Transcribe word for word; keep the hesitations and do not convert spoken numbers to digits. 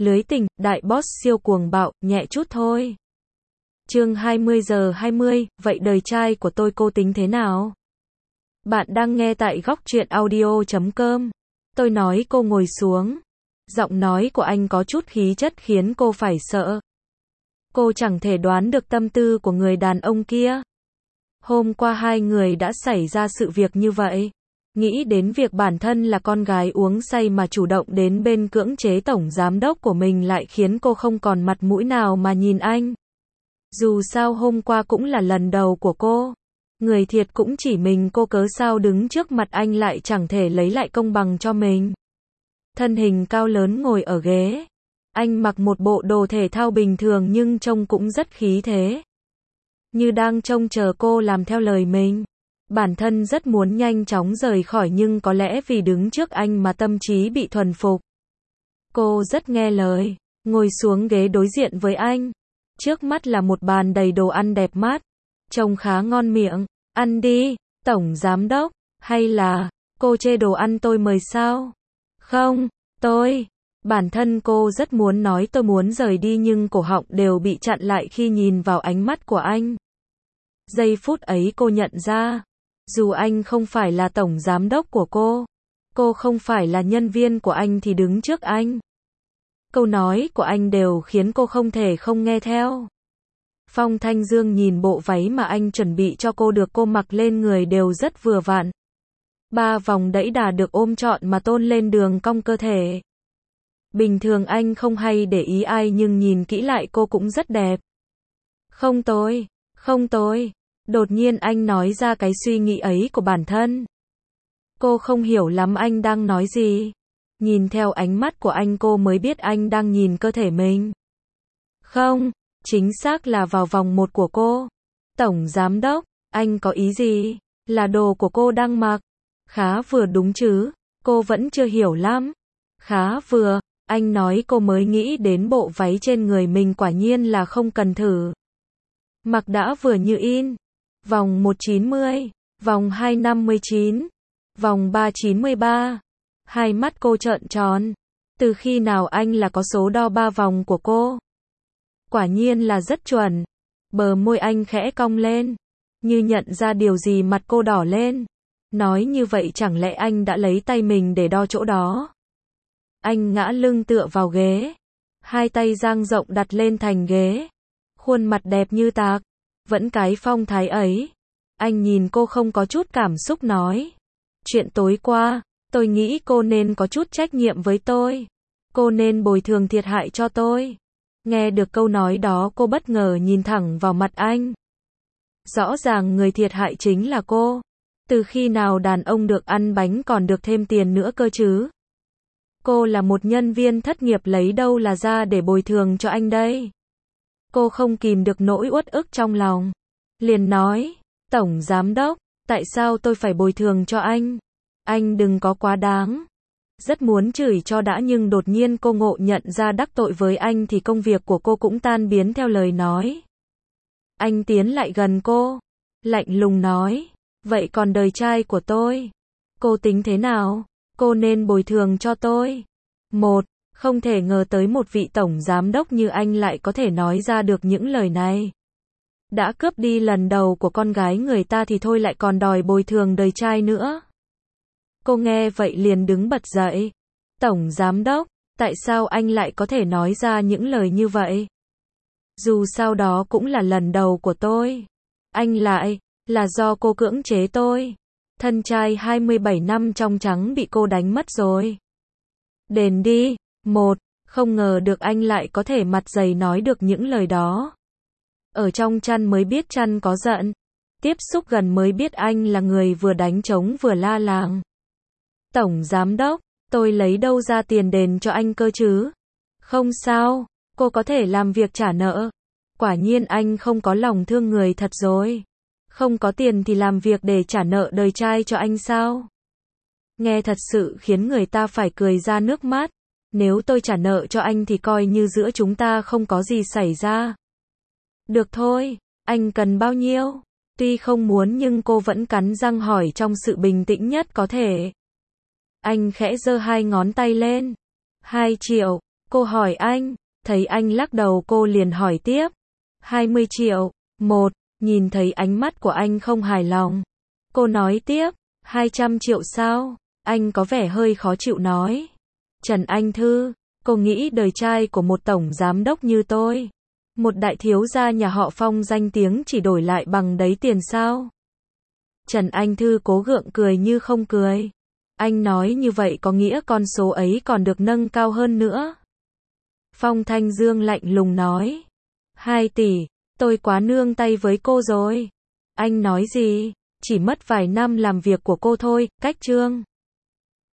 Lưới tình, đại boss siêu cuồng bạo, nhẹ chút thôi. Chương hai mươi giờ hai mươi, vậy đời trai của tôi cô tính thế nào? Bạn đang nghe tại góc truyện audio chấm com. Tôi nói cô ngồi xuống. Giọng nói của anh có chút khí chất khiến cô phải sợ. Cô chẳng thể đoán được tâm tư của người đàn ông kia. Hôm qua hai người đã xảy ra sự việc như vậy. Nghĩ đến việc bản thân là con gái uống say mà chủ động đến bên cưỡng chế tổng giám đốc của mình lại khiến cô không còn mặt mũi nào mà nhìn anh. Dù sao hôm qua cũng là lần đầu của cô. Người thiệt cũng chỉ mình cô, cớ sao đứng trước mặt anh lại chẳng thể lấy lại công bằng cho mình. Thân hình cao lớn ngồi ở ghế. Anh mặc một bộ đồ thể thao bình thường nhưng trông cũng rất khí thế. Như đang trông chờ cô làm theo lời mình. Bản thân rất muốn nhanh chóng rời khỏi nhưng có lẽ vì đứng trước anh mà tâm trí bị thuần phục. Cô rất nghe lời, ngồi xuống ghế đối diện với anh. Trước mắt là một bàn đầy đồ ăn đẹp mắt, trông khá ngon miệng. Ăn đi, tổng giám đốc, hay là, cô chê đồ ăn tôi mời sao? Không, tôi, bản thân cô rất muốn nói tôi muốn rời đi nhưng cổ họng đều bị chặn lại khi nhìn vào ánh mắt của anh. Giây phút ấy cô nhận ra, dù anh không phải là tổng giám đốc của cô, cô không phải là nhân viên của anh thì đứng trước anh. Câu nói của anh đều khiến cô không thể không nghe theo. Phong Thanh Dương nhìn bộ váy mà anh chuẩn bị cho cô được cô mặc lên người đều rất vừa vặn. Ba vòng đẫy đà được ôm trọn mà tôn lên đường cong cơ thể. Bình thường anh không hay để ý ai nhưng nhìn kỹ lại cô cũng rất đẹp. Không tôi, không tôi. Đột nhiên anh nói ra cái suy nghĩ ấy của bản thân. Cô không hiểu lắm anh đang nói gì. Nhìn theo ánh mắt của anh cô mới biết anh đang nhìn cơ thể mình. Không, chính xác là vào vòng một của cô. Tổng giám đốc, anh có ý gì? Là đồ của cô đang mặc. Khá vừa đúng chứ, cô vẫn chưa hiểu lắm. Khá vừa, anh nói cô mới nghĩ đến bộ váy trên người mình quả nhiên là không cần thử. Mặc đã vừa như in. Vòng một chín mươi, vòng hai năm mươi chín, vòng ba chín mươi ba. Hai mắt cô trợn tròn. Từ khi nào anh là có số đo ba vòng của cô? Quả nhiên là rất chuẩn. Bờ môi anh khẽ cong lên. Như nhận ra điều gì mặt cô đỏ lên. Nói như vậy chẳng lẽ anh đã lấy tay mình để đo chỗ đó? Anh ngã lưng tựa vào ghế. Hai tay dang rộng đặt lên thành ghế. Khuôn mặt đẹp như tạc. Vẫn cái phong thái ấy. Anh nhìn cô không có chút cảm xúc nói. Chuyện tối qua, tôi nghĩ cô nên có chút trách nhiệm với tôi. Cô nên bồi thường thiệt hại cho tôi. Nghe được câu nói đó cô bất ngờ nhìn thẳng vào mặt anh. Rõ ràng người thiệt hại chính là cô. Từ khi nào đàn ông được ăn bánh còn được thêm tiền nữa cơ chứ? Cô là một nhân viên thất nghiệp lấy đâu là ra để bồi thường cho anh đây? Cô không kìm được nỗi uất ức trong lòng. Liền nói, tổng giám đốc, tại sao tôi phải bồi thường cho anh? Anh đừng có quá đáng. Rất muốn chửi cho đã nhưng đột nhiên cô ngộ nhận ra đắc tội với anh thì công việc của cô cũng tan biến theo lời nói. Anh tiến lại gần cô, lạnh lùng nói, vậy còn đời trai của tôi? Cô tính thế nào? Cô nên bồi thường cho tôi. Một, không thể ngờ tới một vị tổng giám đốc như anh lại có thể nói ra được những lời này. Đã cướp đi lần đầu của con gái người ta thì thôi lại còn đòi bồi thường đời trai nữa. Cô nghe vậy liền đứng bật dậy. Tổng giám đốc, tại sao anh lại có thể nói ra những lời như vậy? Dù sao đó cũng là lần đầu của tôi. Anh lại, là do cô cưỡng chế tôi. Thân trai hai mươi bảy năm trong trắng bị cô đánh mất rồi. Đền đi. Một, không ngờ được anh lại có thể mặt dày nói được những lời đó. Ở trong chăn mới biết chăn có giận. Tiếp xúc gần mới biết anh là người vừa đánh trống vừa la làng. Tổng giám đốc, tôi lấy đâu ra tiền đền cho anh cơ chứ? Không sao, cô có thể làm việc trả nợ. Quả nhiên anh không có lòng thương người thật rồi. Không có tiền thì làm việc để trả nợ đời trai cho anh sao? Nghe thật sự khiến người ta phải cười ra nước mắt. Nếu tôi trả nợ cho anh thì coi như giữa chúng ta không có gì xảy ra. Được thôi, anh cần bao nhiêu? Tuy không muốn nhưng cô vẫn cắn răng hỏi trong sự bình tĩnh nhất có thể. Anh khẽ giơ hai ngón tay lên. Hai triệu. Cô hỏi anh, thấy anh lắc đầu cô liền hỏi tiếp. hai mươi triệu. Một, nhìn thấy ánh mắt của anh không hài lòng. Cô nói tiếp, hai trăm triệu sao? Anh có vẻ hơi khó chịu nói. Trần Anh Thư, cô nghĩ đời trai của một tổng giám đốc như tôi, một đại thiếu gia nhà họ Phong danh tiếng chỉ đổi lại bằng đấy tiền sao? Trần Anh Thư cố gượng cười như không cười. Anh nói như vậy có nghĩa con số ấy còn được nâng cao hơn nữa. Phong Thanh Dương lạnh lùng nói. Hai tỷ, tôi quá nương tay với cô rồi. Anh nói gì? Chỉ mất vài năm làm việc của cô thôi, cách Trương